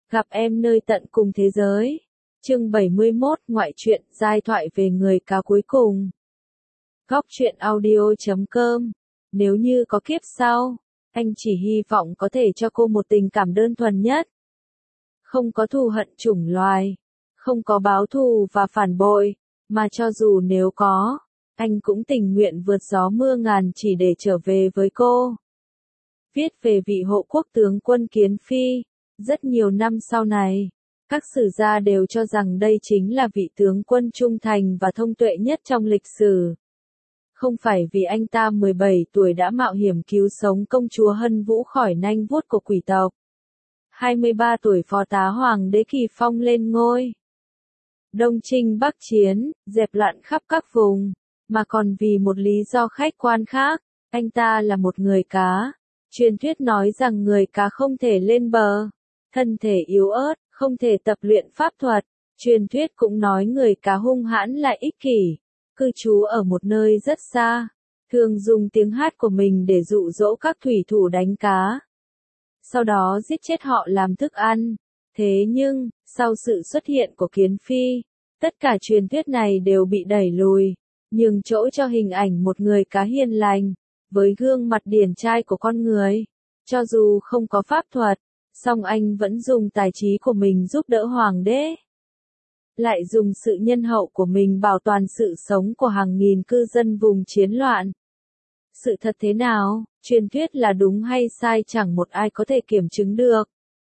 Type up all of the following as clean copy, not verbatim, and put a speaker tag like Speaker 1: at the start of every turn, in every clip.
Speaker 1: Gặp em nơi tận cùng thế giới. Chương 71 Ngoại truyện, giai thoại về người cá cuối cùng. Góc truyện audio.com. Nếu như có kiếp sau, anh chỉ hy vọng có thể cho cô một tình cảm đơn thuần nhất. Không có thù hận chủng loài, không có báo thù và phản bội, mà cho dù nếu có, anh cũng tình nguyện vượt gió mưa ngàn chỉ để trở về với cô. Viết về vị hộ quốc tướng quân Kiến Phi. Rất nhiều năm sau này, các sử gia đều cho rằng đây chính là vị tướng quân trung thành và thông tuệ nhất trong lịch sử. Không phải vì anh ta 17 tuổi đã mạo hiểm cứu sống công chúa Hân Vũ khỏi nanh vuốt của quỷ tộc. 23 tuổi phó tá hoàng đế Kỳ Phong lên ngôi. Đông chinh bắc chiến, dẹp loạn khắp các vùng, mà còn vì một lý do khách quan khác, anh ta là một người cá. Truyền thuyết nói rằng người cá không thể lên bờ, thân thể yếu ớt, không thể tập luyện pháp thuật. Truyền thuyết cũng nói người cá hung hãn lại ích kỷ, cư trú ở một nơi rất xa, thường dùng tiếng hát của mình để dụ dỗ các thủy thủ đánh cá. Sau đó giết chết họ làm thức ăn. Thế nhưng, sau sự xuất hiện của Kiến Phi, tất cả truyền thuyết này đều bị đẩy lùi, nhường chỗ cho hình ảnh một người cá hiền lành, với gương mặt điển trai của con người. Cho dù không có pháp thuật, song anh vẫn dùng tài trí của mình giúp đỡ hoàng đế. Lại dùng sự nhân hậu của mình bảo toàn sự sống của hàng nghìn cư dân vùng chiến loạn. Sự thật thế nào, truyền thuyết là đúng hay sai chẳng một ai có thể kiểm chứng được.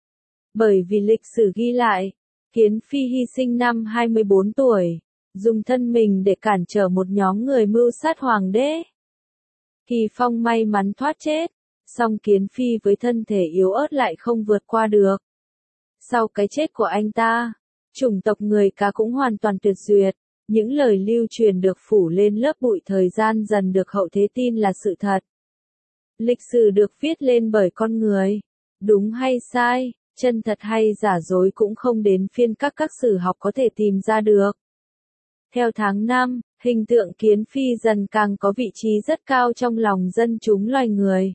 Speaker 1: Bởi vì lịch sử ghi lại, Kiến Phi hy sinh năm 24 tuổi, dùng thân mình để cản trở một nhóm người mưu sát hoàng đế. Kỳ Phong may mắn thoát chết, song Kiến Phi với thân thể yếu ớt lại không vượt qua được. Sau cái chết của anh ta, chủng tộc người cá cũng hoàn toàn tuyệt diệt. Những lời lưu truyền được phủ lên lớp bụi thời gian dần được hậu thế tin là sự thật. Lịch sử được viết lên bởi con người. Đúng hay sai, chân thật hay giả dối cũng không đến phiên các sử học có thể tìm ra được. Theo tháng năm, hình tượng Kiến Phi dần càng có vị trí rất cao trong lòng dân chúng loài người.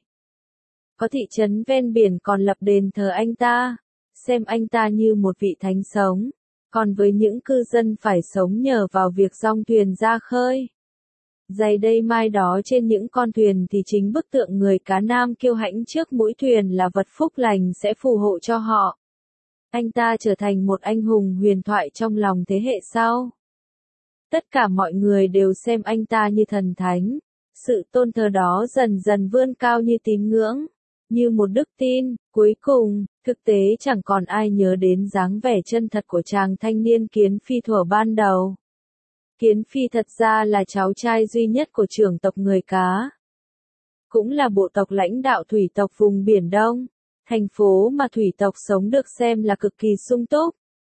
Speaker 1: Có thị trấn ven biển còn lập đền thờ anh ta, xem anh ta như một vị thánh sống. Còn với những cư dân phải sống nhờ vào việc dong thuyền ra khơi. Giày đây mai đó trên những con thuyền thì chính bức tượng người cá nam kiêu hãnh trước mũi thuyền là vật phúc lành sẽ phù hộ cho họ. Anh ta trở thành một anh hùng huyền thoại trong lòng thế hệ sau. Tất cả mọi người đều xem anh ta như thần thánh. Sự tôn thờ đó dần dần vươn cao như tín ngưỡng, như một đức tin. Cuối cùng, thực tế chẳng còn ai nhớ đến dáng vẻ chân thật của chàng thanh niên Kiến Phi thuở ban đầu. Kiến Phi thật ra là cháu trai duy nhất của trưởng tộc người cá. Cũng là bộ tộc lãnh đạo thủy tộc vùng Biển Đông, thành phố mà thủy tộc sống được xem là cực kỳ sung túc.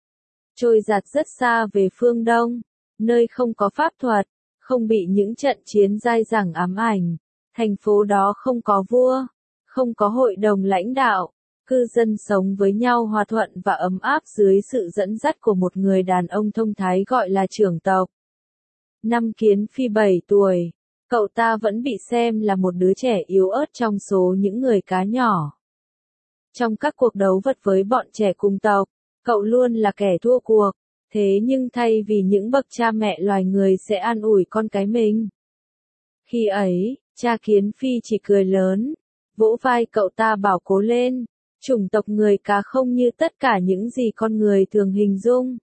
Speaker 1: Trôi dạt rất xa về phương Đông, nơi không có pháp thuật, không bị những trận chiến dai dẳng ám ảnh. Thành phố đó không có vua, không có hội đồng lãnh đạo. Cư dân sống với nhau hòa thuận và ấm áp dưới sự dẫn dắt của một người đàn ông thông thái gọi là trưởng tộc. Năm Kiến Phi 7 tuổi, cậu ta vẫn bị xem là một đứa trẻ yếu ớt trong số những người cá nhỏ. Trong các cuộc đấu vật với bọn trẻ cùng tộc, cậu luôn là kẻ thua cuộc. Thế nhưng thay vì những bậc cha mẹ loài người sẽ an ủi con cái mình. Khi ấy, cha Kiến Phi chỉ cười lớn, vỗ vai cậu ta bảo cố lên. Chủng tộc người cá không như tất cả những gì con người thường hình dung.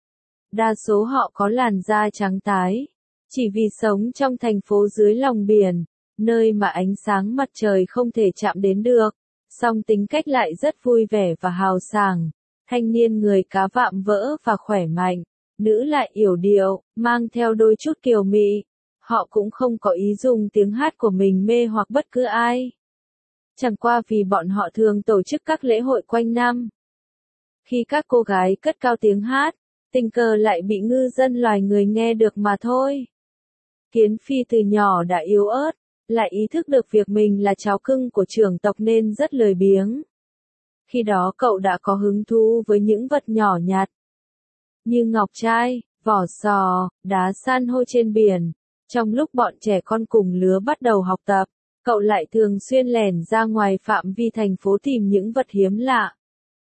Speaker 1: Đa số họ có làn da trắng tái, chỉ vì sống trong thành phố dưới lòng biển, nơi mà ánh sáng mặt trời không thể chạm đến được, song tính cách lại rất vui vẻ và hào sảng. Thanh niên người cá vạm vỡ và khỏe mạnh, nữ lại yểu điệu, mang theo đôi chút kiều mị. Họ cũng không có ý dùng tiếng hát của mình mê hoặc bất cứ ai. Chẳng qua vì bọn họ thường tổ chức các lễ hội quanh năm. Khi các cô gái cất cao tiếng hát, tình cờ lại bị ngư dân loài người nghe được mà thôi. Kiến Phi từ nhỏ đã yếu ớt, lại ý thức được việc mình là cháu cưng của trưởng tộc nên rất lười biếng. Khi đó cậu đã có hứng thú với những vật nhỏ nhặt, như ngọc trai, vỏ sò, đá san hô trên biển. Trong lúc bọn trẻ con cùng lứa bắt đầu học tập, cậu lại thường xuyên lẻn ra ngoài phạm vi thành phố tìm những vật hiếm lạ.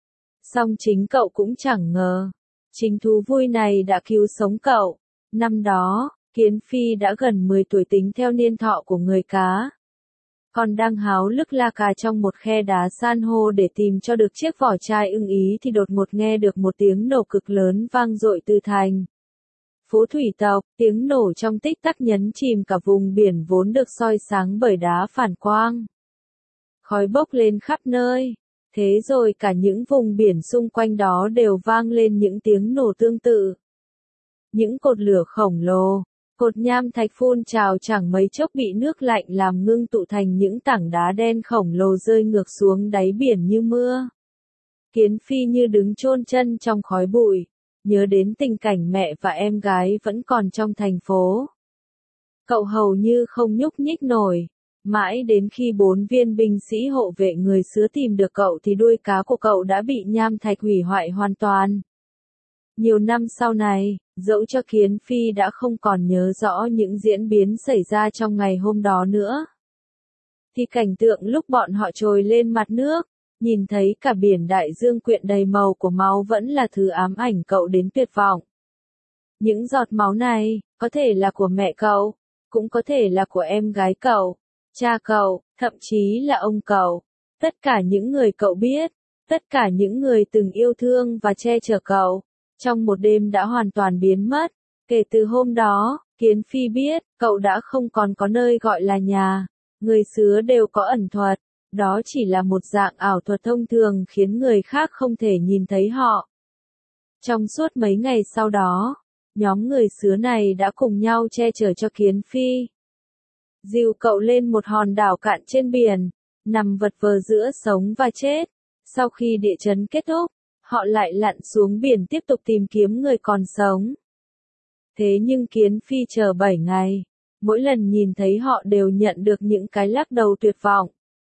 Speaker 1: Song chính cậu cũng chẳng ngờ, chính thú vui này đã cứu sống cậu. Năm đó, Kiến Phi đã gần 10 tuổi tính theo niên thọ của người cá. Còn đang háo lức la cà trong một khe đá san hô để tìm cho được chiếc vỏ chai ưng ý thì đột ngột nghe được một tiếng nổ cực lớn vang dội từ thành phố thủy tộc, tiếng nổ trong tích tắc nhấn chìm cả vùng biển vốn được soi sáng bởi đá phản quang. Khói bốc lên khắp nơi, thế rồi cả những vùng biển xung quanh đó đều vang lên những tiếng nổ tương tự. Những cột lửa khổng lồ, cột nham thạch phun trào chẳng mấy chốc bị nước lạnh làm ngưng tụ thành những tảng đá đen khổng lồ rơi ngược xuống đáy biển như mưa. Kiến Phi như đứng chôn chân trong khói bụi, nhớ đến tình cảnh mẹ và em gái vẫn còn trong thành phố. Cậu hầu như không nhúc nhích nổi, mãi đến khi 4 viên binh sĩ hộ vệ người xứ tìm được cậu thì đuôi cá của cậu đã bị nham thạch hủy hoại hoàn toàn. Nhiều năm sau này, dẫu cho Kiến Phi đã không còn nhớ rõ những diễn biến xảy ra trong ngày hôm đó nữa, thì cảnh tượng lúc bọn họ trồi lên mặt nước, nhìn thấy cả biển đại dương quyện đầy màu của máu vẫn là thứ ám ảnh cậu đến tuyệt vọng. Những giọt máu này, có thể là của mẹ cậu, cũng có thể là của em gái cậu, cha cậu, thậm chí là ông cậu. Tất cả những người cậu biết, tất cả những người từng yêu thương và che chở cậu, trong một đêm đã hoàn toàn biến mất. Kể từ hôm đó, Kiến Phi biết, cậu đã không còn có nơi gọi là nhà. Người xứ đều có ẩn thuật, đó chỉ là một dạng ảo thuật thông thường khiến người khác không thể nhìn thấy họ. Trong suốt mấy ngày sau đó, nhóm người xứ này đã cùng nhau che chở cho Kiến Phi. Dìu cậu lên một hòn đảo cạn trên biển, nằm vật vờ giữa sống và chết. Sau khi địa chấn kết thúc, họ lại lặn xuống biển tiếp tục tìm kiếm người còn sống. Thế nhưng Kiến Phi chờ 7 ngày, mỗi lần nhìn thấy họ đều nhận được những cái lắc đầu tuyệt vọng.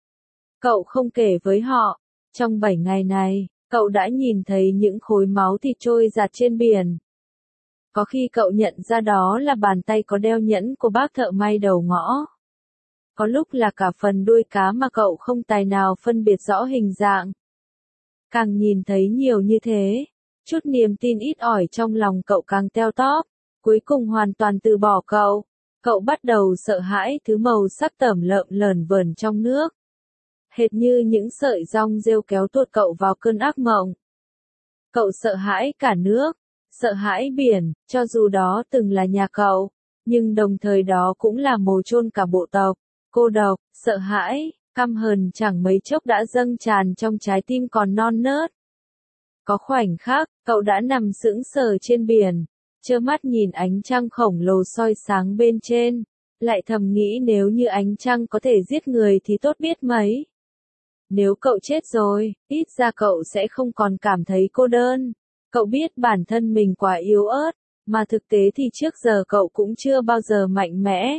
Speaker 1: Cậu không kể với họ, trong 7 ngày này, cậu đã nhìn thấy những khối máu thịt trôi dạt trên biển. Có khi cậu nhận ra đó là bàn tay có đeo nhẫn của bác thợ may đầu ngõ. Có lúc là cả phần đuôi cá mà cậu không tài nào phân biệt rõ hình dạng. Càng nhìn thấy nhiều như thế, chút niềm tin ít ỏi trong lòng cậu càng teo tóp, cuối cùng hoàn toàn từ bỏ cậu. Cậu bắt đầu sợ hãi thứ màu sắc tởm lợm lởn vởn trong nước. Hệt như những sợi rong rêu kéo tuột cậu vào cơn ác mộng. Cậu sợ hãi cả nước, sợ hãi biển, cho dù đó từng là nhà cậu, nhưng đồng thời đó cũng là mồ chôn cả bộ tộc. Cô độc, sợ hãi, căm hờn chẳng mấy chốc đã dâng tràn trong trái tim còn non nớt. Có khoảnh khắc, cậu đã nằm sững sờ trên biển, trơ mắt nhìn ánh trăng khổng lồ soi sáng bên trên, lại thầm nghĩ nếu như ánh trăng có thể giết người thì tốt biết mấy. Nếu cậu chết rồi, ít ra cậu sẽ không còn cảm thấy cô đơn. Cậu biết bản thân mình quá yếu ớt, mà thực tế thì trước giờ cậu cũng chưa bao giờ mạnh mẽ.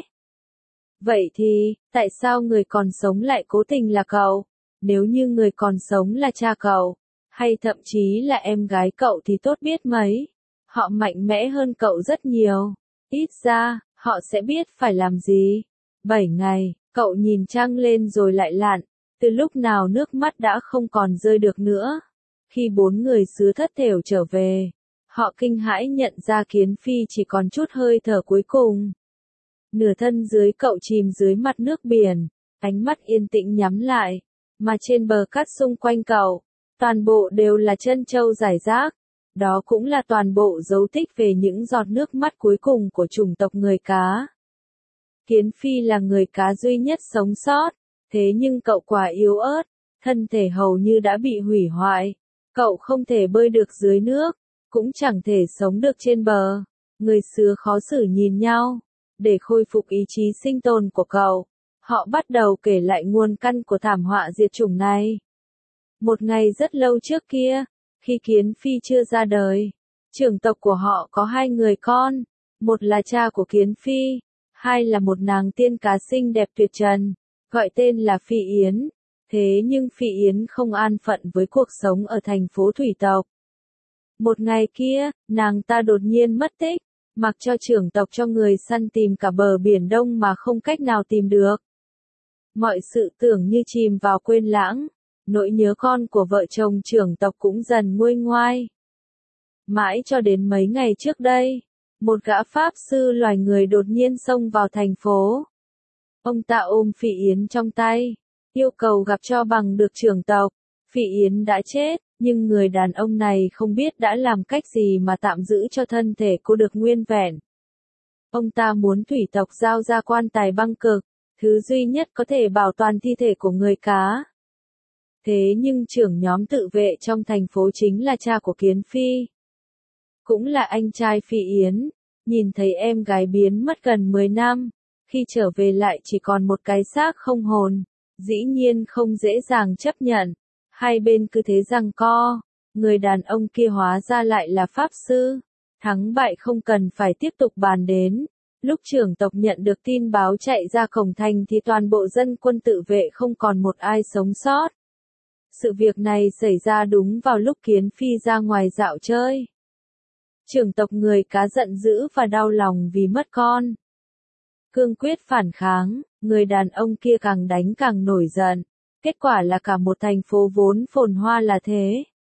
Speaker 1: Vậy thì, tại sao người còn sống lại cố tình là cậu? Nếu như người còn sống là cha cậu, hay thậm chí là em gái cậu thì tốt biết mấy. Họ mạnh mẽ hơn cậu rất nhiều. Ít ra, họ sẽ biết phải làm gì. 7 ngày, cậu nhìn trăng lên rồi lại lặn. Từ lúc nào nước mắt đã không còn rơi được nữa. Khi 4 người xứ thất thểu trở về, họ kinh hãi nhận ra Kiến Phi chỉ còn chút hơi thở cuối cùng. Nửa thân dưới cậu chìm dưới mặt nước biển, ánh mắt yên tĩnh nhắm lại, mà trên bờ cát xung quanh cậu, toàn bộ đều là trân châu rải rác. Đó cũng là toàn bộ dấu tích về những giọt nước mắt cuối cùng của chủng tộc người cá. Kiến Phi là người cá duy nhất sống sót, thế nhưng cậu quá yếu ớt, thân thể hầu như đã bị hủy hoại. Cậu không thể bơi được dưới nước, cũng chẳng thể sống được trên bờ. Người xứ khó xử nhìn nhau. Để khôi phục ý chí sinh tồn của cậu, họ bắt đầu kể lại nguồn căn của thảm họa diệt chủng này. Một ngày rất lâu trước kia, khi Kiến Phi chưa ra đời, trưởng tộc của họ có 2 người con, một là cha của Kiến Phi, 2 là một nàng tiên cá xinh đẹp tuyệt trần, gọi tên là Phi Yến. Thế nhưng Phi Yến không an phận với cuộc sống ở thành phố thủy tộc. Một ngày kia, nàng ta đột nhiên mất tích, mặc cho trưởng tộc cho người săn tìm cả bờ biển Đông mà không cách nào tìm được. Mọi sự tưởng như chìm vào quên lãng, nỗi nhớ con của vợ chồng trưởng tộc cũng dần nguôi ngoai. Mãi cho đến mấy ngày trước đây, một gã pháp sư loài người đột nhiên xông vào thành phố. Ông ta ôm Phỉ Yến trong tay, yêu cầu gặp cho bằng được trưởng tộc. Phỉ Yến đã chết, nhưng người đàn ông này không biết đã làm cách gì mà tạm giữ cho thân thể cô được nguyên vẹn. Ông ta muốn thủy tộc giao ra quan tài băng cực, thứ duy nhất có thể bảo toàn thi thể của người cá. Thế nhưng trưởng nhóm tự vệ trong thành phố chính là cha của Kiến Phi. Cũng là anh trai Phỉ Yến, nhìn thấy em gái biến mất gần 10 năm, khi trở về lại chỉ còn một cái xác không hồn, dĩ nhiên không dễ dàng chấp nhận. Hai bên cứ thế giằng co, người đàn ông kia hóa ra lại là pháp sư. Thắng bại không cần phải tiếp tục bàn đến. Lúc trưởng tộc nhận được tin báo chạy ra cổng thành thì toàn bộ dân quân tự vệ không còn một ai sống sót. Sự việc này xảy ra đúng vào lúc Kiến Phi ra ngoài dạo chơi. Trưởng tộc người cá giận dữ và đau lòng vì mất con. Cương quyết phản kháng, người đàn ông kia càng đánh càng nổi giận. Kết quả là cả một thành phố vốn phồn hoa là thế,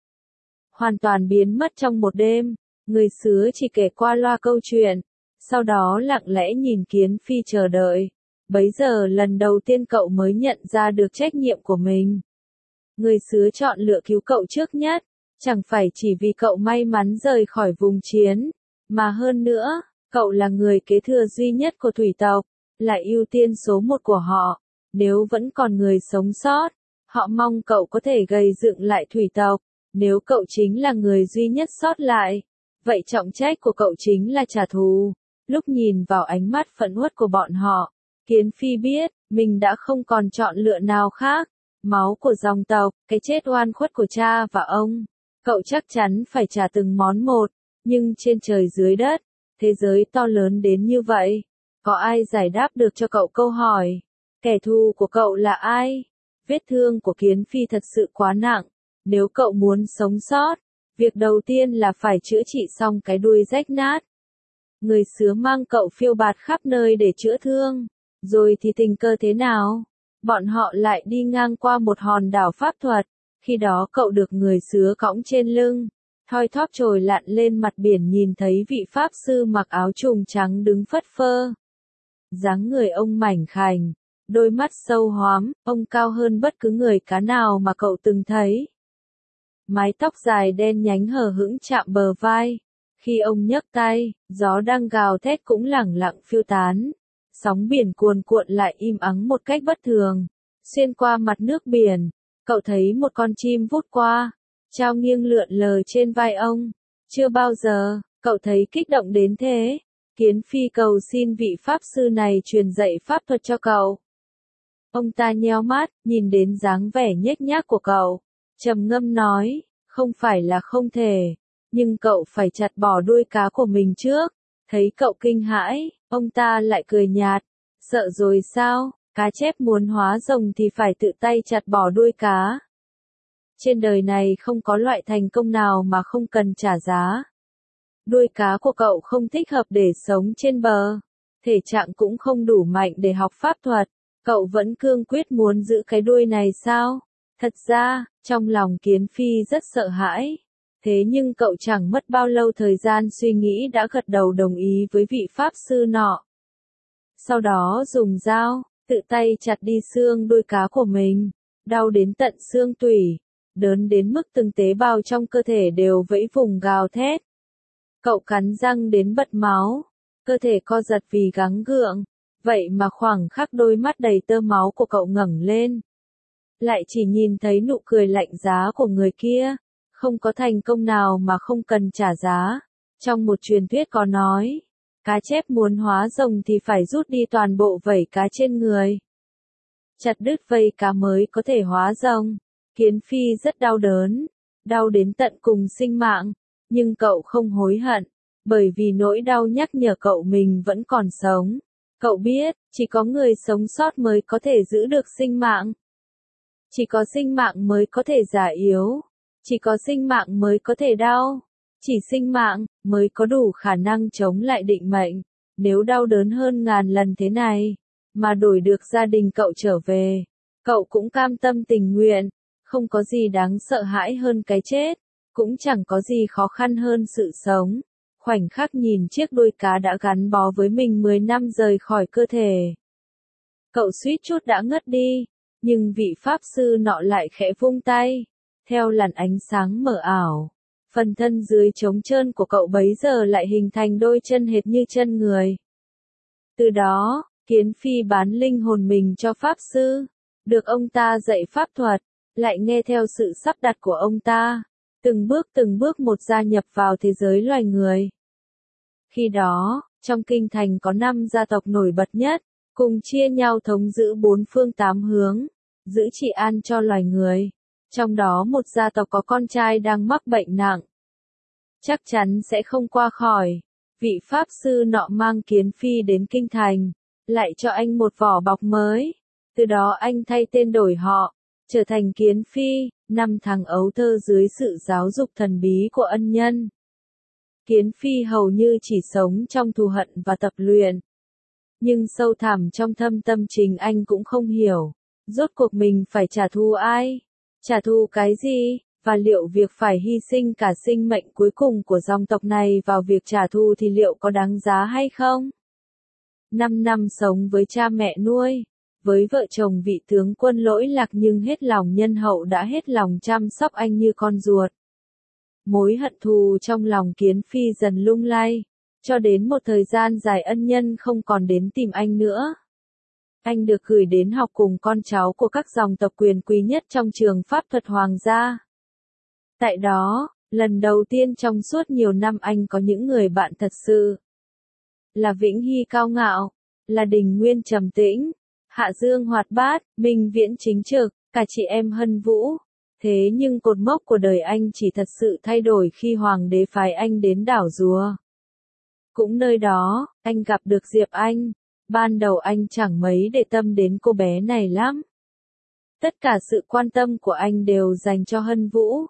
Speaker 1: hoàn toàn biến mất trong một đêm. Người xứ chỉ kể qua loa câu chuyện, sau đó lặng lẽ nhìn Kiến Phi chờ đợi. Bấy giờ lần đầu tiên cậu mới nhận ra được trách nhiệm của mình. Người xứ chọn lựa cứu cậu trước nhất, chẳng phải chỉ vì cậu may mắn rời khỏi vùng chiến, mà hơn nữa, cậu là người kế thừa duy nhất của thủy tộc, là ưu tiên số một của họ. Nếu vẫn còn người sống sót, họ mong cậu có thể gây dựng lại thủy tộc. Nếu cậu chính là người duy nhất sót lại, vậy trọng trách của cậu chính là trả thù. Lúc nhìn vào ánh mắt phẫn uất của bọn họ, Kiến Phi biết, mình đã không còn chọn lựa nào khác. Máu của dòng tộc, cái chết oan khuất của cha và ông, cậu chắc chắn phải trả từng món một. Nhưng trên trời dưới đất, thế giới to lớn đến như vậy, có ai giải đáp được cho cậu câu hỏi? Kẻ thù của cậu là ai? Vết thương của Kiến Phi thật sự quá nặng. Nếu cậu muốn sống sót, việc đầu tiên là phải chữa trị xong cái đuôi rách nát. Người xứ mang cậu phiêu bạt khắp nơi để chữa thương. Rồi thì tình cờ thế nào? Bọn họ lại đi ngang qua một hòn đảo pháp thuật. Khi đó cậu được người xứ cõng trên lưng, thoi thóp trồi lặn lên mặt biển, nhìn thấy vị pháp sư mặc áo trùng trắng đứng phất phơ. Dáng người ông mảnh khảnh, đôi mắt sâu hoắm, ông cao hơn bất cứ người cá nào mà cậu từng thấy. Mái tóc dài đen nhánh hờ hững chạm bờ vai. Khi ông nhấc tay, gió đang gào thét cũng lẳng lặng phiêu tán. Sóng biển cuồn cuộn lại im ắng một cách bất thường. Xuyên qua mặt nước biển, cậu thấy một con chim vút qua, trao nghiêng lượn lờ trên vai ông. Chưa bao giờ, cậu thấy kích động đến thế. Kiến Phi cầu xin vị pháp sư này truyền dạy pháp thuật cho cậu. Ông ta nheo mắt, nhìn đến dáng vẻ nhếch nhác của cậu, trầm ngâm nói, không phải là không thể, nhưng cậu phải chặt bỏ đuôi cá của mình trước. Thấy cậu kinh hãi, ông ta lại cười nhạt, sợ rồi sao, cá chép muốn hóa rồng thì phải tự tay chặt bỏ đuôi cá. Trên đời này không có loại thành công nào mà không cần trả giá. Đuôi cá của cậu không thích hợp để sống trên bờ, thể trạng cũng không đủ mạnh để học pháp thuật, cậu vẫn cương quyết muốn giữ cái đuôi này sao? Thật ra, trong lòng Kiến Phi rất sợ hãi. Thế nhưng cậu chẳng mất bao lâu thời gian suy nghĩ đã gật đầu đồng ý với vị pháp sư nọ. Sau đó dùng dao, tự tay chặt đi xương đuôi cá của mình, đau đến tận xương tủy, đớn đến mức từng tế bào trong cơ thể đều vẫy vùng gào thét. Cậu cắn răng đến bật máu, cơ thể co giật vì gắng gượng, vậy mà khoảng khắc đôi mắt đầy tơ máu của cậu ngẩng lên, lại chỉ nhìn thấy nụ cười lạnh giá của người kia. Không có thành công nào mà không cần trả giá. Trong một truyền thuyết có nói, cá chép muốn hóa rồng thì phải rút đi toàn bộ vảy cá trên người. Chặt đứt vây cá mới có thể hóa rồng. Kiến Phi rất đau đớn, đau đến tận cùng sinh mạng, nhưng cậu không hối hận, bởi vì nỗi đau nhắc nhở cậu mình vẫn còn sống. Cậu biết, chỉ có người sống sót mới có thể giữ được sinh mạng. Chỉ có sinh mạng mới có thể già yếu. Chỉ có sinh mạng mới có thể đau. Chỉ sinh mạng mới có đủ khả năng chống lại định mệnh. Nếu đau đớn hơn ngàn lần thế này, mà đổi được gia đình cậu trở về, cậu cũng cam tâm tình nguyện. Không có gì đáng sợ hãi hơn cái chết, cũng chẳng có gì khó khăn hơn sự sống. Khoảnh khắc nhìn chiếc đuôi cá đã gắn bó với mình 10 năm rời khỏi cơ thể. Cậu suýt chút đã ngất đi, nhưng vị pháp sư nọ lại khẽ vung tay. Theo làn ánh sáng mờ ảo, phần thân dưới trống trơn của cậu bấy giờ lại hình thành đôi chân hệt như chân người. Từ đó, Kiến Phi bán linh hồn mình cho pháp sư, được ông ta dạy pháp thuật, lại nghe theo sự sắp đặt của ông ta, từng bước một gia nhập vào thế giới loài người. Khi đó, trong kinh thành có 5 gia tộc nổi bật nhất, cùng chia nhau thống giữ 4 phương 8 hướng, giữ trị an cho loài người. Trong đó một gia tộc có con trai đang mắc bệnh nặng. Chắc chắn sẽ không qua khỏi. Vị pháp sư nọ mang Kiến Phi đến kinh thành, lại cho anh một vỏ bọc mới. Từ đó anh thay tên đổi họ, trở thành Kiến Phi, 5 tháng ấu thơ dưới sự giáo dục thần bí của ân nhân. Kiến Phi hầu như chỉ sống trong thù hận và tập luyện. Nhưng sâu thẳm trong thâm tâm chính anh cũng không hiểu, rốt cuộc mình phải trả thù ai, trả thù cái gì, và liệu việc phải hy sinh cả sinh mệnh cuối cùng của dòng tộc này vào việc trả thù thì liệu có đáng giá hay không? 5 năm sống với cha mẹ nuôi, với vợ chồng vị tướng quân lỗi lạc nhưng hết lòng nhân hậu đã hết lòng chăm sóc anh như con ruột. Mối hận thù trong lòng Kiến Phi dần lung lay, cho đến một thời gian dài ân nhân không còn đến tìm anh nữa. Anh được gửi đến học cùng con cháu của các dòng tộc quyền quý nhất trong trường pháp thuật hoàng gia. Tại đó, lần đầu tiên trong suốt nhiều năm anh có những người bạn thật sự. Là Vĩnh Hy cao ngạo, là Đình Nguyên trầm tĩnh, Hạ Dương hoạt bát, Minh Viễn chính trực, cả chị em Hân Vũ. Thế nhưng cột mốc của đời anh chỉ thật sự thay đổi khi hoàng đế phái anh đến đảo Rùa. Cũng nơi đó, anh gặp được Diệp Anh. Ban đầu anh chẳng mấy để tâm đến cô bé này lắm. Tất cả sự quan tâm của anh đều dành cho Hân Vũ.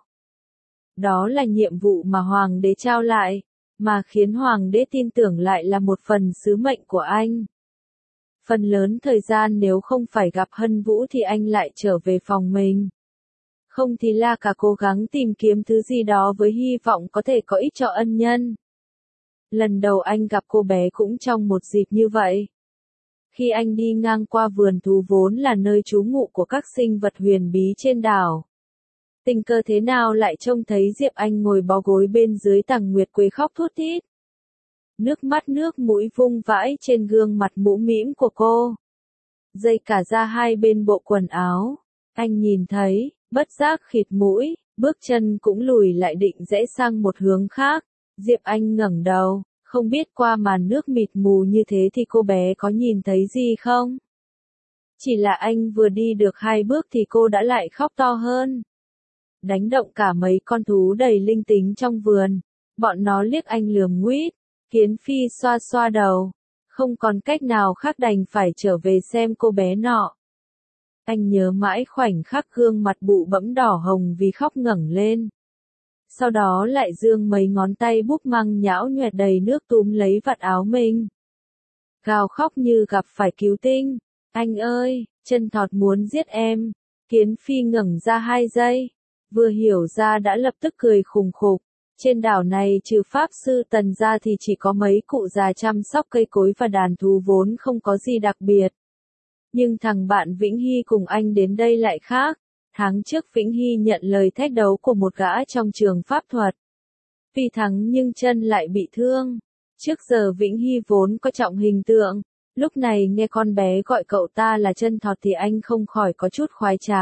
Speaker 1: Đó là nhiệm vụ mà hoàng đế trao lại, mà khiến hoàng đế tin tưởng lại là một phần sứ mệnh của anh. Phần lớn thời gian nếu không phải gặp Hân Vũ thì anh lại trở về phòng mình. Không thì là cả cố gắng tìm kiếm thứ gì đó với hy vọng có thể có ích cho ân nhân. Lần đầu anh gặp cô bé cũng trong một dịp như vậy. Khi anh đi ngang qua vườn thú vốn là nơi trú ngụ của các sinh vật huyền bí trên đảo. Tình cờ thế nào lại trông thấy Diệp Anh ngồi bó gối bên dưới tầng nguyệt quế khóc thút thít. Nước mắt nước mũi vung vãi trên gương mặt mũm mĩm của cô. Dây cả ra hai bên bộ quần áo. Anh nhìn thấy, bất giác khịt mũi, bước chân cũng lùi lại định rẽ sang một hướng khác. Diệp Anh ngẩng đầu, không biết qua màn nước mịt mù như thế thì cô bé có nhìn thấy gì không? Chỉ là anh vừa đi được 2 bước thì cô đã lại khóc to hơn. Đánh động cả mấy con thú đầy linh tính trong vườn. Bọn nó liếc anh lườm nguýt. Kiến Phi xoa xoa đầu. Không còn cách nào khác đành phải trở về xem cô bé nọ. Anh nhớ mãi khoảnh khắc gương mặt bụ bẫm đỏ hồng vì khóc ngẩng lên. Sau đó lại giương mấy ngón tay búp măng nhão nhoẹt đầy nước túm lấy vạt áo mình. Gào khóc như gặp phải cứu tinh. Anh ơi, chân thọt muốn giết em. Kiến Phi ngẩng ra 2 giây. Vừa hiểu ra đã lập tức cười khùng khục. Trên đảo này trừ pháp sư Tần ra thì chỉ có mấy cụ già chăm sóc cây cối và đàn thú vốn không có gì đặc biệt. Nhưng thằng bạn Vĩnh Hy cùng anh đến đây lại khác. Tháng trước Vĩnh Hy nhận lời thách đấu của một gã trong trường pháp thuật. Vì thắng nhưng chân lại bị thương. Trước giờ Vĩnh Hy vốn có trọng hình tượng. Lúc này nghe con bé gọi cậu ta là chân thọt thì anh không khỏi có chút khoái trá.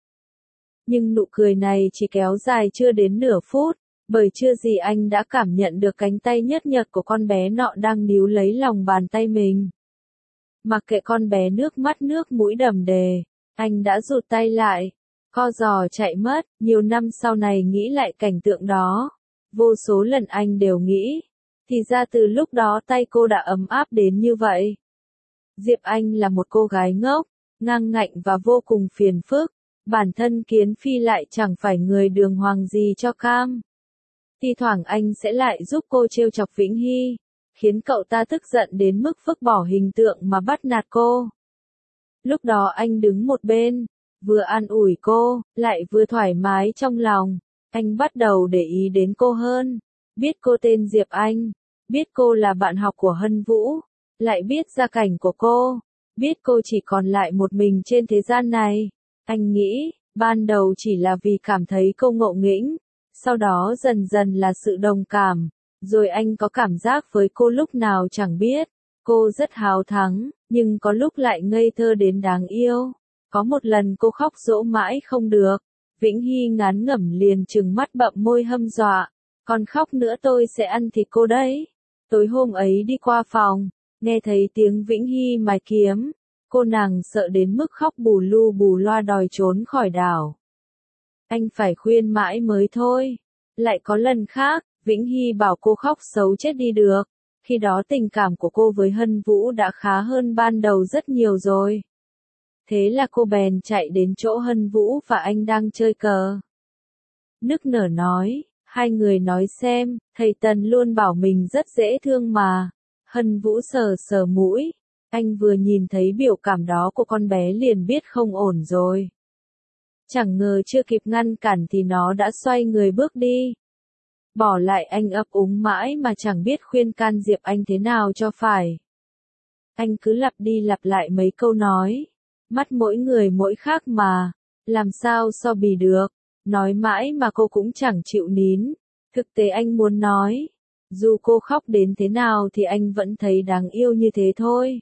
Speaker 1: Nhưng nụ cười này chỉ kéo dài chưa đến nửa phút. Bởi chưa gì anh đã cảm nhận được cánh tay nhớt nhợt của con bé nọ đang níu lấy lòng bàn tay mình. Mặc kệ con bé nước mắt nước mũi đầm đề, anh đã rụt tay lại, co giò chạy mất. Nhiều năm sau này nghĩ lại cảnh tượng đó, vô số lần anh đều nghĩ, thì ra từ lúc đó tay cô đã ấm áp đến như vậy. Diệp Anh là một cô gái ngốc, ngang ngạnh và vô cùng phiền phức, bản thân Kiến Phi lại chẳng phải người đường hoàng gì cho cam. Thi thoảng anh sẽ lại giúp cô trêu chọc Vĩnh Hy, khiến cậu ta tức giận đến mức vứt bỏ hình tượng mà bắt nạt cô. Lúc đó anh đứng một bên, Vừa an ủi cô, lại vừa thoải mái trong lòng. Anh bắt đầu để ý đến cô hơn. Biết cô tên Diệp Anh. Biết cô là bạn học của Hân Vũ. Lại biết gia cảnh của cô. Biết cô chỉ còn lại một mình trên thế gian này. Anh nghĩ, ban đầu chỉ là vì cảm thấy cô ngộ nghĩnh. Sau đó dần dần là sự đồng cảm. Rồi anh có cảm giác với cô lúc nào chẳng biết. Cô rất háo thắng, nhưng có lúc lại ngây thơ đến đáng yêu. Có một lần cô khóc dỗ mãi không được. Vĩnh Hy ngán ngẩm liền trừng mắt bậm môi hâm dọa. Còn khóc nữa tôi sẽ ăn thịt cô đấy. Tối hôm ấy đi qua phòng, nghe thấy tiếng Vĩnh Hy mài kiếm. Cô nàng sợ đến mức khóc bù lu bù loa đòi trốn khỏi đảo. Anh phải khuyên mãi mới thôi. Lại có lần khác, Vĩnh Hy bảo cô khóc xấu chết đi được. Khi đó tình cảm của cô với Hân Vũ đã khá hơn ban đầu rất nhiều rồi. Thế là cô bèn chạy đến chỗ Hân Vũ và anh đang chơi cờ. Nức nở nói, hai người nói xem, thầy Tần luôn bảo mình rất dễ thương mà. Hân Vũ sờ sờ mũi. Anh vừa nhìn thấy biểu cảm đó của con bé liền biết không ổn rồi. Chẳng ngờ chưa kịp ngăn cản thì nó đã xoay người bước đi. Bỏ lại anh ấp úng mãi mà chẳng biết khuyên can Diệp Anh thế nào cho phải. Anh cứ lặp đi lặp lại mấy câu nói. Mắt mỗi người mỗi khác mà. Làm sao so bì được. Nói mãi mà cô cũng chẳng chịu nín. Thực tế anh muốn nói. Dù cô khóc đến thế nào thì anh vẫn thấy đáng yêu như thế thôi.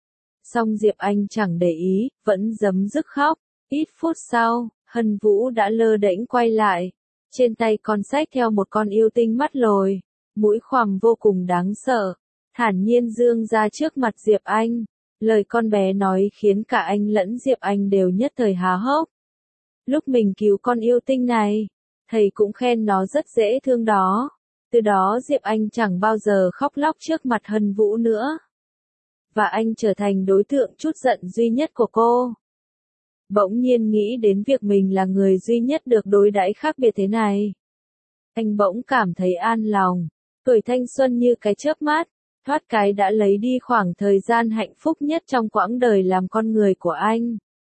Speaker 1: Song Diệp Anh chẳng để ý, vẫn giấm dứt khóc. Ít phút sau, Hân Vũ đã lơ đễnh quay lại. Trên tay con xách theo một con yêu tinh mắt lồi. Mũi khoằm vô cùng đáng sợ. Thản nhiên dương ra trước mặt Diệp Anh. Lời con bé nói khiến cả anh lẫn Diệp Anh đều nhất thời há hốc. Lúc mình cứu con yêu tinh này, thầy cũng khen nó rất dễ thương đó. Từ đó Diệp Anh chẳng bao giờ khóc lóc trước mặt Hân Vũ nữa. Và anh trở thành đối tượng trút giận duy nhất của cô. Bỗng nhiên nghĩ đến việc mình là người duy nhất được đối đãi khác biệt thế này. Anh bỗng cảm thấy an lòng. Tuổi thanh xuân như cái chớp mắt, thoát cái đã lấy đi khoảng thời gian hạnh phúc nhất trong quãng đời làm con người của anh.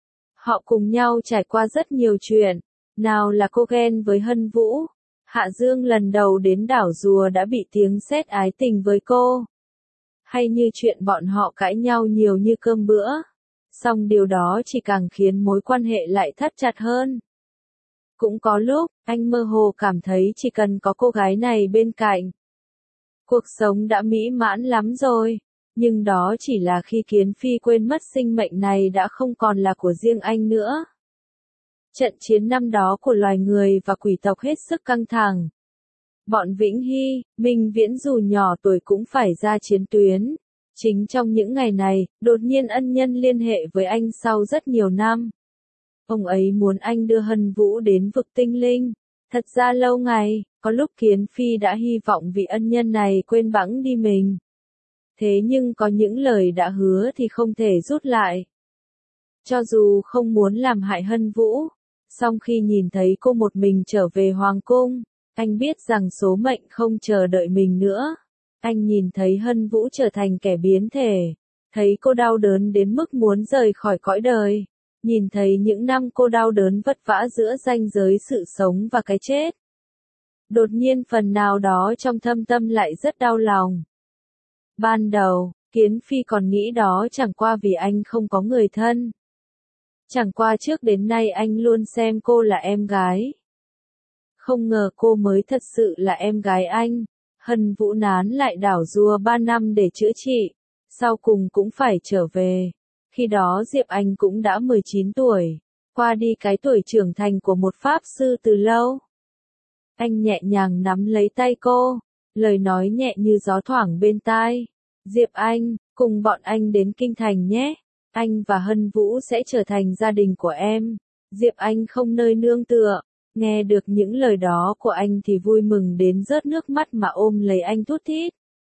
Speaker 1: Họ cùng nhau trải qua rất nhiều chuyện. Nào là cô ghen với Hân Vũ. Hạ Dương lần đầu đến đảo Rùa đã bị tiếng sét ái tình với cô. Hay như chuyện bọn họ cãi nhau nhiều như cơm bữa. Song điều đó chỉ càng khiến mối quan hệ lại thắt chặt hơn. Cũng có lúc, anh mơ hồ cảm thấy chỉ cần có cô gái này bên cạnh. Cuộc sống đã mỹ mãn lắm rồi. Nhưng đó chỉ là khi Kiến Phi quên mất sinh mệnh này đã không còn là của riêng anh nữa. Trận chiến năm đó của loài người và quỷ tộc hết sức căng thẳng. Bọn Vĩnh Hy, Minh Viễn dù nhỏ tuổi cũng phải ra chiến tuyến. Chính trong những ngày này, đột nhiên ân nhân liên hệ với anh sau rất nhiều năm. Ông ấy muốn anh đưa Hân Vũ đến vực tinh linh. Thật ra lâu ngày, có lúc Kiến Phi đã hy vọng vị ân nhân này quên bẵng đi mình. Thế nhưng có những lời đã hứa thì không thể rút lại. Cho dù không muốn làm hại Hân Vũ, song khi nhìn thấy cô một mình trở về Hoàng Cung, anh biết rằng số mệnh không chờ đợi mình nữa. Anh nhìn thấy Hân Vũ trở thành kẻ biến thể, thấy cô đau đớn đến mức muốn rời khỏi cõi đời, nhìn thấy những năm cô đau đớn vất vả giữa ranh giới sự sống và cái chết. Đột nhiên phần nào đó trong thâm tâm lại rất đau lòng. Ban đầu, Kiến Phi còn nghĩ đó chẳng qua vì anh không có người thân. Chẳng qua trước đến nay anh luôn xem cô là em gái. Không ngờ cô mới thật sự là em gái anh. Hân Vũ nán lại đảo Rùa 3 năm để chữa trị. Sau cùng cũng phải trở về. Khi đó Diệp Anh cũng đã 19 tuổi. Qua đi cái tuổi trưởng thành của một pháp sư từ lâu. Anh nhẹ nhàng nắm lấy tay cô. Lời nói nhẹ như gió thoảng bên tai. Diệp Anh, cùng bọn anh đến Kinh Thành nhé. Anh và Hân Vũ sẽ trở thành gia đình của em. Diệp Anh không nơi nương tựa. Nghe được những lời đó của anh thì vui mừng đến rớt nước mắt mà ôm lấy anh thút thít.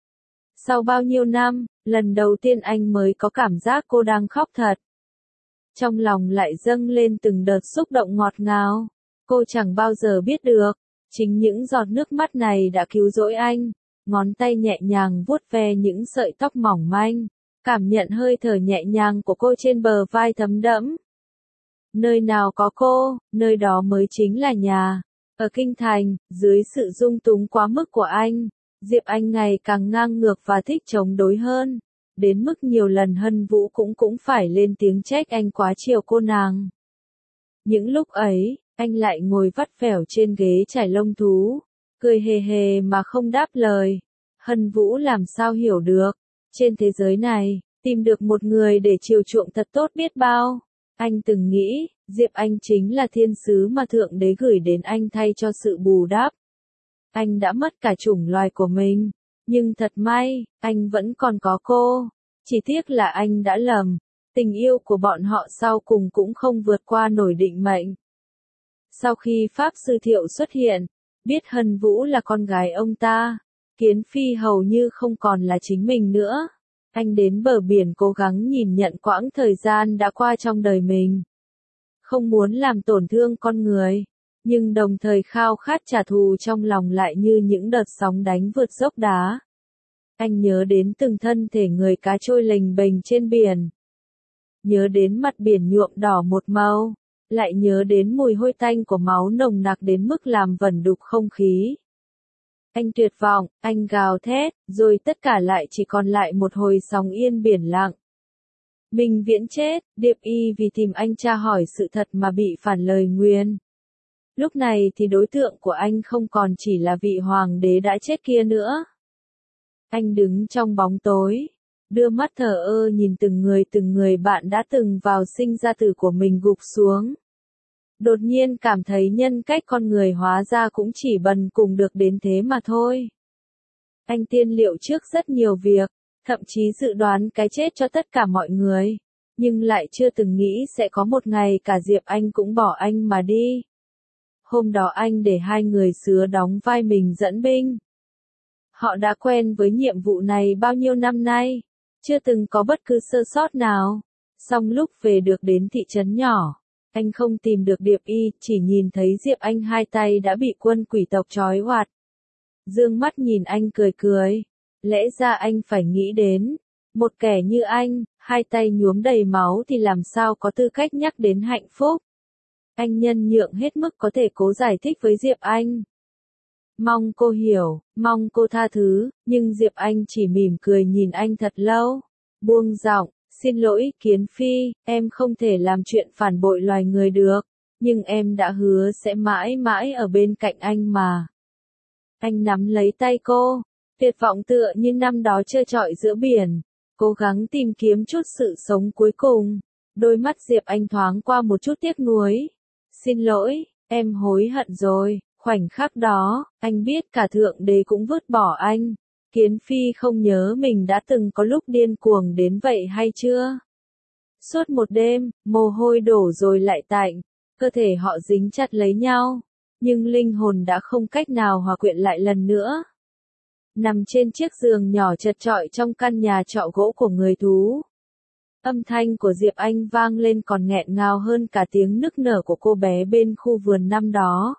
Speaker 1: Sau bao nhiêu năm, lần đầu tiên anh mới có cảm giác cô đang khóc thật. Trong lòng lại dâng lên từng đợt xúc động ngọt ngào. Cô chẳng bao giờ biết được. Chính những giọt nước mắt này đã cứu rỗi anh. Ngón tay nhẹ nhàng vuốt ve những sợi tóc mỏng manh. Cảm nhận hơi thở nhẹ nhàng của cô trên bờ vai thấm đẫm. Nơi nào có cô, nơi đó mới chính là nhà. Ở kinh thành, dưới sự dung túng quá mức của anh, Diệp Anh ngày càng ngang ngược và thích chống đối hơn. Đến mức nhiều lần Hân Vũ cũng phải lên tiếng trách anh quá chiều cô nàng. Những lúc ấy, anh lại ngồi vắt vẻo trên ghế trải lông thú, cười hề hề mà không đáp lời. Hân Vũ làm sao hiểu được, trên thế giới này, tìm được một người để chiều chuộng thật tốt biết bao. Anh từng nghĩ, Diệp Anh chính là thiên sứ mà Thượng Đế gửi đến anh thay cho sự bù đắp. Anh đã mất cả chủng loài của mình, nhưng thật may, anh vẫn còn có cô. Chỉ tiếc là anh đã lầm, tình yêu của bọn họ sau cùng cũng không vượt qua nổi định mệnh. Sau khi Pháp Sư Thiệu xuất hiện, biết Hân Vũ là con gái ông ta, Kiến Phi hầu như không còn là chính mình nữa. Anh đến bờ biển cố gắng nhìn nhận quãng thời gian đã qua trong đời mình. Không muốn làm tổn thương con người, nhưng đồng thời khao khát trả thù trong lòng lại như những đợt sóng đánh vượt dốc đá. Anh nhớ đến từng thân thể người cá trôi lềnh bềnh trên biển. Nhớ đến mặt biển nhuộm đỏ một màu, lại nhớ đến mùi hôi tanh của máu nồng nặc đến mức làm vẩn đục không khí. Anh tuyệt vọng, anh gào thét, rồi tất cả lại chỉ còn lại một hồi sóng yên biển lặng. Minh Viễn chết, Điệp Y vì tìm anh tra hỏi sự thật mà bị phản lời nguyền. Lúc này thì đối tượng của anh không còn chỉ là vị hoàng đế đã chết kia nữa. Anh đứng trong bóng tối, đưa mắt thờ ơ nhìn từng người bạn đã từng vào sinh ra tử của mình gục xuống. Đột nhiên cảm thấy nhân cách con người hóa ra cũng chỉ bần cùng được đến thế mà thôi. Anh tiên liệu trước rất nhiều việc, thậm chí dự đoán cái chết cho tất cả mọi người, nhưng lại chưa từng nghĩ sẽ có một ngày cả Diệp Anh cũng bỏ anh mà đi. Hôm đó anh để hai người sứa đóng vai mình dẫn binh. Họ đã quen với nhiệm vụ này bao nhiêu năm nay, chưa từng có bất cứ sơ sót nào. Song lúc về được đến thị trấn nhỏ, anh không tìm được Điệp Y, chỉ nhìn thấy Diệp Anh hai tay đã bị quân quỷ tộc trói oạt. Dương mắt nhìn anh cười cười. Lẽ ra anh phải nghĩ đến, một kẻ như anh, hai tay nhuốm đầy máu thì làm sao có tư cách nhắc đến hạnh phúc. Anh nhân nhượng hết mức có thể cố giải thích với Diệp Anh. Mong cô hiểu, mong cô tha thứ, nhưng Diệp Anh chỉ mỉm cười nhìn anh thật lâu. Buông giọng, xin lỗi Kiến Phi, em không thể làm chuyện phản bội loài người được, nhưng em đã hứa sẽ mãi mãi ở bên cạnh anh mà. Anh nắm lấy tay cô, tuyệt vọng tựa như năm đó trơ trọi giữa biển, cố gắng tìm kiếm chút sự sống cuối cùng. Đôi mắt Diệp Anh thoáng qua một chút tiếc nuối. Xin lỗi, em hối hận rồi. Khoảnh khắc đó, anh biết cả Thượng Đế cũng vứt bỏ anh. Kiến Phi không nhớ mình đã từng có lúc điên cuồng đến vậy hay chưa? Suốt một đêm, mồ hôi đổ rồi lại tạnh, cơ thể họ dính chặt lấy nhau, nhưng linh hồn đã không cách nào hòa quyện lại lần nữa. Nằm trên chiếc giường nhỏ chật chội trong căn nhà trọ gỗ của người thú. Âm thanh của Diệp Anh vang lên còn nghẹn ngào hơn cả tiếng nức nở của cô bé bên khu vườn năm đó.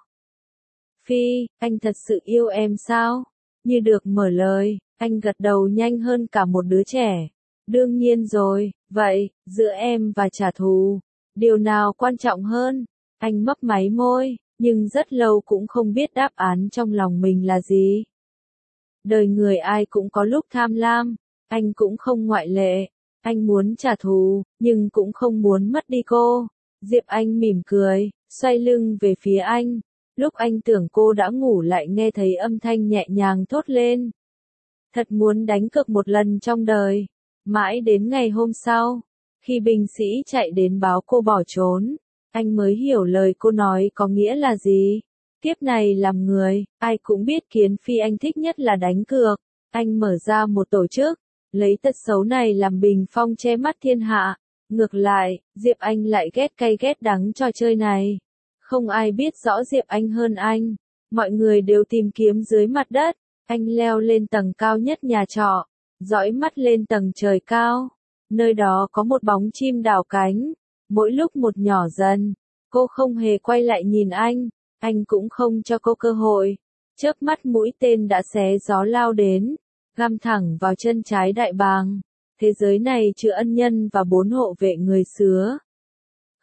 Speaker 1: Phi, anh thật sự yêu em sao? Như được mở lời, anh gật đầu nhanh hơn cả một đứa trẻ. Đương nhiên rồi, vậy, giữa em và trả thù, điều nào quan trọng hơn? Anh mấp máy môi, nhưng rất lâu cũng không biết đáp án trong lòng mình là gì. Đời người ai cũng có lúc tham lam, anh cũng không ngoại lệ. Anh muốn trả thù, nhưng cũng không muốn mất đi cô. Diệp Anh mỉm cười, xoay lưng về phía anh. Lúc anh tưởng cô đã ngủ lại nghe thấy âm thanh nhẹ nhàng thốt lên. Thật muốn đánh cược một lần trong đời. Mãi đến ngày hôm sau, khi binh sĩ chạy đến báo cô bỏ trốn, anh mới hiểu lời cô nói có nghĩa là gì. Kiếp này làm người, ai cũng biết Kiến Phi anh thích nhất là đánh cược. Anh mở ra một tổ chức, lấy tật xấu này làm bình phong che mắt thiên hạ. Ngược lại, Diệp Anh lại ghét cay ghét đắng trò chơi này. Không ai biết rõ Diệp Anh hơn anh. Mọi người đều tìm kiếm dưới mặt đất. Anh leo lên tầng cao nhất nhà trọ, dõi mắt lên tầng trời cao. Nơi đó có một bóng chim đảo cánh, mỗi lúc một nhỏ dần. Cô không hề quay lại nhìn anh cũng không cho cô cơ hội. Chớp mắt mũi tên đã xé gió lao đến, găm thẳng vào chân trái đại bàng. Thế giới này chứa ân nhân và 4 hộ vệ người xứa.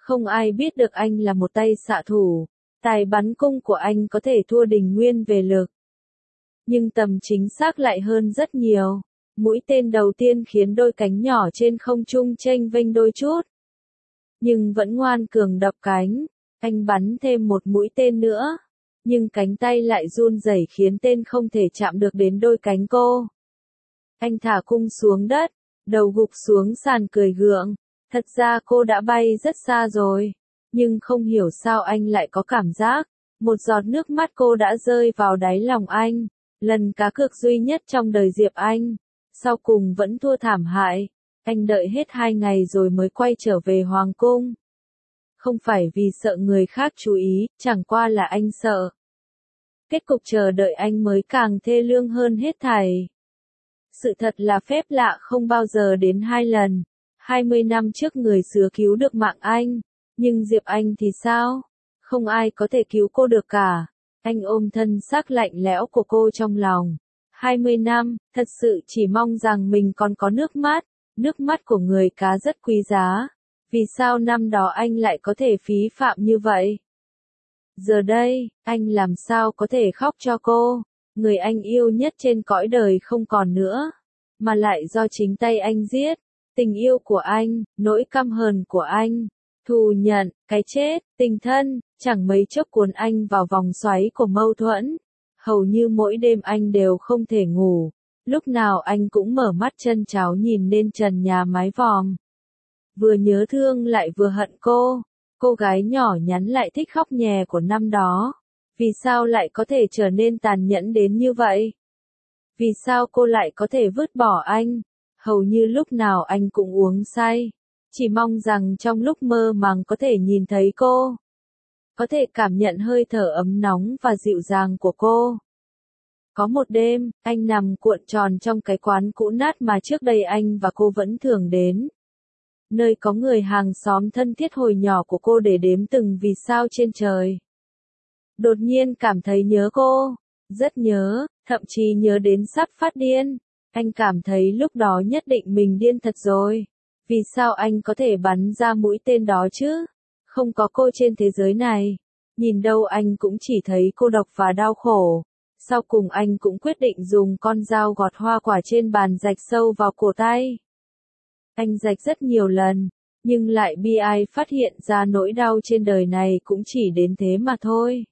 Speaker 1: Không ai biết được anh là một tay xạ thủ, tài bắn cung của anh có thể thua Đình Nguyên về lực. Nhưng tầm chính xác lại hơn rất nhiều. Mũi tên đầu tiên khiến đôi cánh nhỏ trên không trung chênh vênh đôi chút. Nhưng vẫn ngoan cường đập cánh, anh bắn thêm một mũi tên nữa. Nhưng cánh tay lại run rẩy khiến tên không thể chạm được đến đôi cánh cô. Anh thả cung xuống đất, đầu gục xuống sàn cười gượng. Thật ra cô đã bay rất xa rồi. Nhưng không hiểu sao anh lại có cảm giác. Một giọt nước mắt cô đã rơi vào đáy lòng anh. Lần cá cược duy nhất trong đời Diệp Anh. Sau cùng vẫn thua thảm hại. Anh đợi hết 2 ngày rồi mới quay trở về Hoàng cung. Không phải vì sợ người khác chú ý, chẳng qua là anh sợ. Kết cục chờ đợi anh mới càng thê lương hơn hết thảy. Sự thật là phép lạ không bao giờ đến 2 lần. 20 năm trước người xưa cứu được mạng anh. Nhưng Diệp Anh thì sao? Không ai có thể cứu cô được cả. Anh ôm thân xác lạnh lẽo của cô trong lòng. 20 năm, thật sự chỉ mong rằng mình còn có nước mắt của người cá rất quý giá. Vì sao năm đó anh lại có thể phí phạm như vậy? Giờ đây, anh làm sao có thể khóc cho cô, người anh yêu nhất trên cõi đời không còn nữa, mà lại do chính tay anh giết. Tình yêu của anh, nỗi căm hờn của anh, thù nhận, cái chết, tình thân, chẳng mấy chốc cuốn anh vào vòng xoáy của mâu thuẫn. Hầu như mỗi đêm anh đều không thể ngủ, lúc nào anh cũng mở mắt trân tráo nhìn lên trần nhà mái vòm. Vừa nhớ thương lại vừa hận cô gái nhỏ nhắn lại thích khóc nhè của năm đó. Vì sao lại có thể trở nên tàn nhẫn đến như vậy? Vì sao cô lại có thể vứt bỏ anh? Hầu như lúc nào anh cũng uống say. Chỉ mong rằng trong lúc mơ màng có thể nhìn thấy cô. Có thể cảm nhận hơi thở ấm nóng và dịu dàng của cô. Có một đêm, anh nằm cuộn tròn trong cái quán cũ nát mà trước đây anh và cô vẫn thường đến. Nơi có người hàng xóm thân thiết hồi nhỏ của cô để đếm từng vì sao trên trời. Đột nhiên cảm thấy nhớ cô, rất nhớ, thậm chí nhớ đến sắp phát điên. Anh cảm thấy lúc đó nhất định mình điên thật rồi. Vì sao anh có thể bắn ra mũi tên đó chứ? Không có cô trên thế giới này. Nhìn đâu anh cũng chỉ thấy cô độc và đau khổ. Sau cùng anh cũng quyết định dùng con dao gọt hoa quả trên bàn rạch sâu vào cổ tay. Anh rạch rất nhiều lần, nhưng lại bi ai phát hiện ra nỗi đau trên đời này cũng chỉ đến thế mà thôi.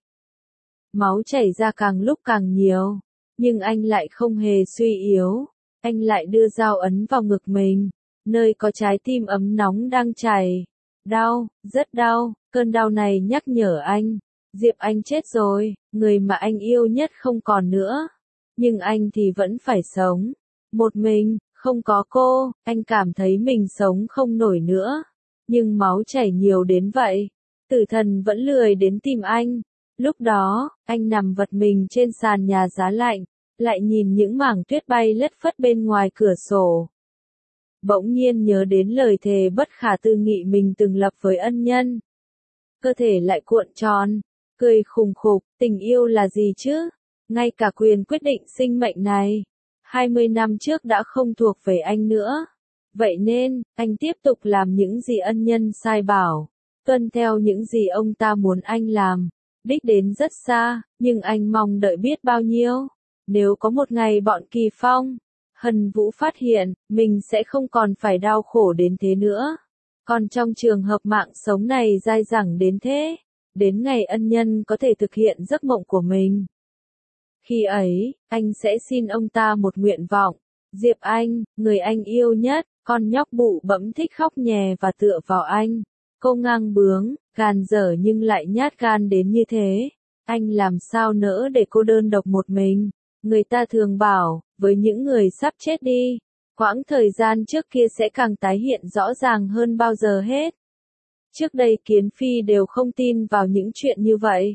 Speaker 1: Máu chảy ra càng lúc càng nhiều, nhưng anh lại không hề suy yếu. Anh lại đưa dao ấn vào ngực mình, nơi có trái tim ấm nóng đang chảy. Đau, rất đau, cơn đau này nhắc nhở anh. Diệp Anh chết rồi, người mà anh yêu nhất không còn nữa. Nhưng anh thì vẫn phải sống. Một mình, không có cô, anh cảm thấy mình sống không nổi nữa. Nhưng máu chảy nhiều đến vậy. Tử thần vẫn lười đến tìm anh. Lúc đó, anh nằm vật mình trên sàn nhà giá lạnh, lại nhìn những mảng tuyết bay lất phất bên ngoài cửa sổ. Bỗng nhiên nhớ đến lời thề bất khả tư nghị mình từng lập với ân nhân. Cơ thể lại cuộn tròn, cười khùng khục, tình yêu là gì chứ? Ngay cả quyền quyết định sinh mệnh này, 20 năm trước đã không thuộc về anh nữa. Vậy nên, anh tiếp tục làm những gì ân nhân sai bảo, tuân theo những gì ông ta muốn anh làm. Đích đến rất xa, nhưng anh mong đợi biết bao nhiêu. Nếu có một ngày bọn Kỳ Phong, Hân Vũ phát hiện, mình sẽ không còn phải đau khổ đến thế nữa. Còn trong trường hợp mạng sống này dai dẳng đến thế, đến ngày ân nhân có thể thực hiện giấc mộng của mình. Khi ấy, anh sẽ xin ông ta một nguyện vọng. Diệp Anh, người anh yêu nhất, con nhóc bụ bẫm thích khóc nhè và tựa vào anh. Cô ngang bướng, gàn dở nhưng lại nhát gan đến như thế. Anh làm sao nỡ để cô đơn độc một mình. Người ta thường bảo, với những người sắp chết đi, quãng thời gian trước kia sẽ càng tái hiện rõ ràng hơn bao giờ hết. Trước đây Kiến Phi đều không tin vào những chuyện như vậy.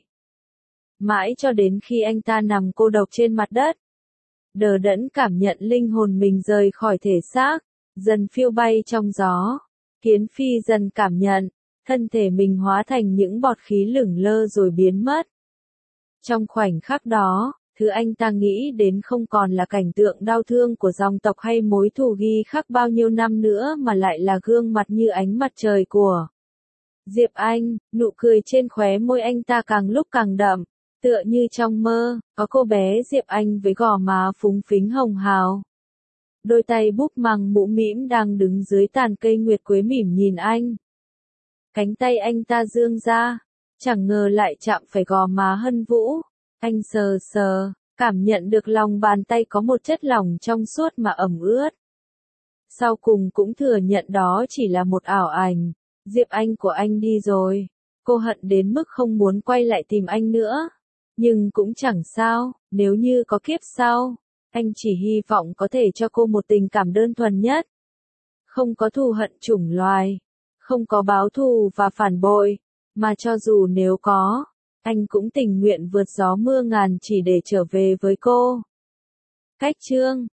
Speaker 1: Mãi cho đến khi anh ta nằm cô độc trên mặt đất, đờ đẫn cảm nhận linh hồn mình rời khỏi thể xác, dần phiêu bay trong gió. Kiến Phi dần cảm nhận, thân thể mình hóa thành những bọt khí lửng lơ rồi biến mất. Trong khoảnh khắc đó, thứ anh ta nghĩ đến không còn là cảnh tượng đau thương của dòng tộc hay mối thù ghi khắc bao nhiêu năm nữa mà lại là gương mặt như ánh mặt trời của Diệp Anh, nụ cười trên khóe môi anh ta càng lúc càng đậm, tựa như trong mơ, có cô bé Diệp Anh với gò má phúng phính hồng hào. Đôi tay búp măng mũm mĩm đang đứng dưới tàn cây nguyệt quế mỉm nhìn anh. Cánh tay anh ta dương ra, chẳng ngờ lại chạm phải gò má Hân Vũ. Anh sờ sờ, cảm nhận được lòng bàn tay có một chất lỏng trong suốt mà ẩm ướt. Sau cùng cũng thừa nhận đó chỉ là một ảo ảnh. Diệp Anh của anh đi rồi. Cô hận đến mức không muốn quay lại tìm anh nữa. Nhưng cũng chẳng sao, nếu như có kiếp sau, anh chỉ hy vọng có thể cho cô một tình cảm đơn thuần nhất. Không có thù hận chủng loài, không có báo thù và phản bội, mà cho dù nếu có, anh cũng tình nguyện vượt gió mưa ngàn chỉ để trở về với cô. Cách chương